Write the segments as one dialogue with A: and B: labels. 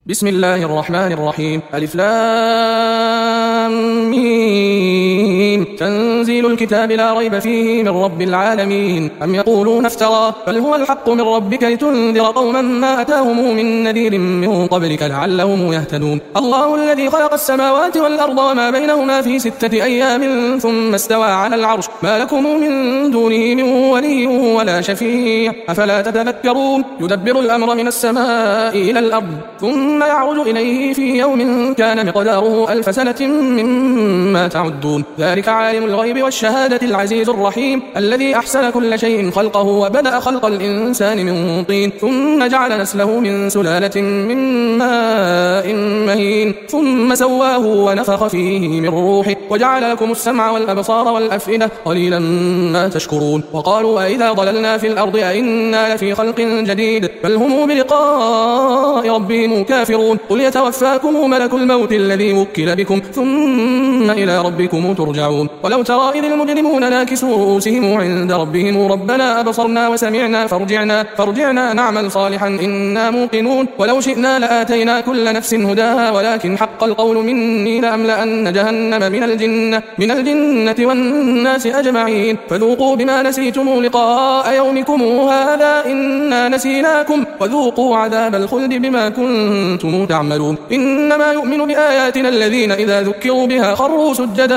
A: بسم الله الرحمن الرحيم. ألف لام ميم. تنزيل الكتاب لا ريب فيه من رب العالمين. أم يقولون افترى بل هو الحق من ربك لتنذر قوما ما أتاهم من نذير من قبلك لعلهم يهتدون. الله الذي خلق السماوات والأرض وما بينهما في 6 أيام ثم استوى على العرش ما لكم من دونه من ولي ولا شفيع أفلا تتذكرون. يدبر الأمر من السماء إلى الأرض ثم يعرج إليه في يوم كان مقداره 1000 سنة مما تعدون. ذلك عالم الغيب والشهادة العزيز الرحيم الذي أحسن كل شيء خلقه وبدأ خلق الإنسان من طين ثم جعل نسله من سلالة من ماء مهين ثم سواه ونفخ فيه من روحه وجعل لكم السمع والأبصار والأفئدة قليلا ما تشكرون. وقالوا أئذا ضللنا في الأرض أئنا لفي خلق جديد بل هم بلقاء ربهم كافرون. قل يتوفاكم ملك الموت الذي وكل بكم ثم إلى ربكم ترجعون. ولو ترى إذ المجرمون ناكسوا رؤوسهم عند ربهم ربنا أبصرنا وسمعنا فارجعنا نعمل صالحا إنا موقنون. ولو شئنا لآتينا كل نفس هداها ولكن حق القول مني لأملأن جهنم من الجنة والناس أجمعين. فذوقوا بما نسيتم لقاء يومكم هذا إنا نسيناكم وذوقوا عذاب الخلد بما كنتم تعملون. إنما يؤمن بآياتنا الذين إذا ذكروا بها خروا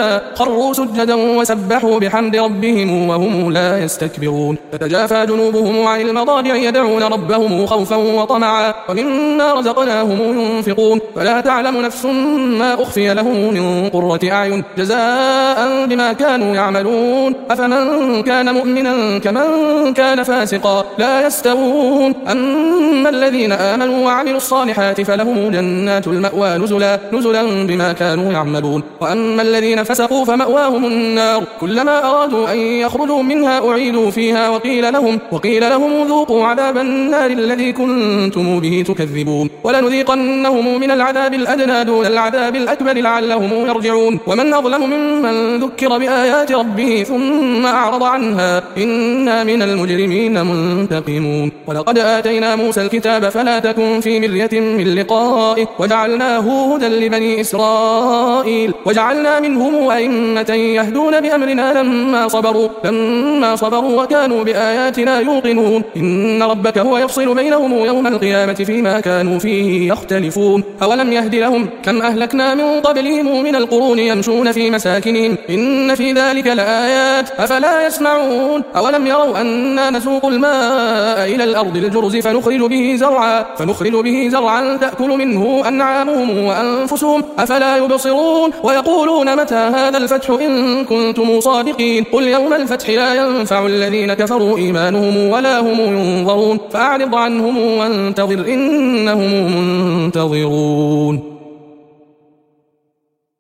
A: سجدا وسبحوا بحمد ربهم وهم لا يستكبرون. تتجافى جنوبهم عن المضاجع يدعون ربهم خوفا وطمعا ومما رزقناهم ينفقون. فلا تعلم نفس ما أخفي لهم من قرة أعين جزاء بما كانوا يعملون. أفمن كان مؤمنا كمن كان فاسقا لا يستوون. أما الذين آمنوا وعملوا الصالحات فلهم جنات المأوى نزلا بما كانوا يعملون. وأما الذين فسقوا فمأواهم النار كلما أرادوا أن يخرجوا منها أعيدوا فيها وقيل لهم ذوقوا عذاب النار الذي كنتم به تكذبون. ولنذيقنهم من العذاب الأدنى دون العذاب الأكبر لعلهم يرجعون. ومن أظلم ممن ذكر بآيات ربه ثم أعرض عنها إنا من المجرمين منتقمون. ولقد آتينا موسى الكتاب فلا تكن في مرية من لقائه وجعلناه هدى لبني إسرائيل وجعلنا منهم أئمة يهدون بأمرنا لما صبروا وكانوا بآياتنا يوقنون. إن ربك هو يفصل بينهم يوم القيامة فيما كانوا فيه يختلفون. أولم يهد لهم كم أهلكنا من قبلهم من القرون يمشون في مساكنهم إن في ذلك لآيات أفلا يسمعون. أولم يروا أنا نسوق الماء إلى الأرض الجرز فنخرج به زرعا تأكل منه أنعامهم وأنفسهم أفلا يبصرون. ويقولون متى هذا الفتح إن كنتم صادقين قل يوم الفتح لا ينفع الذين كفروا إيمانهم ولا هم ينظرون. فأعرض عنهم وانتظر إنهم منتظرون.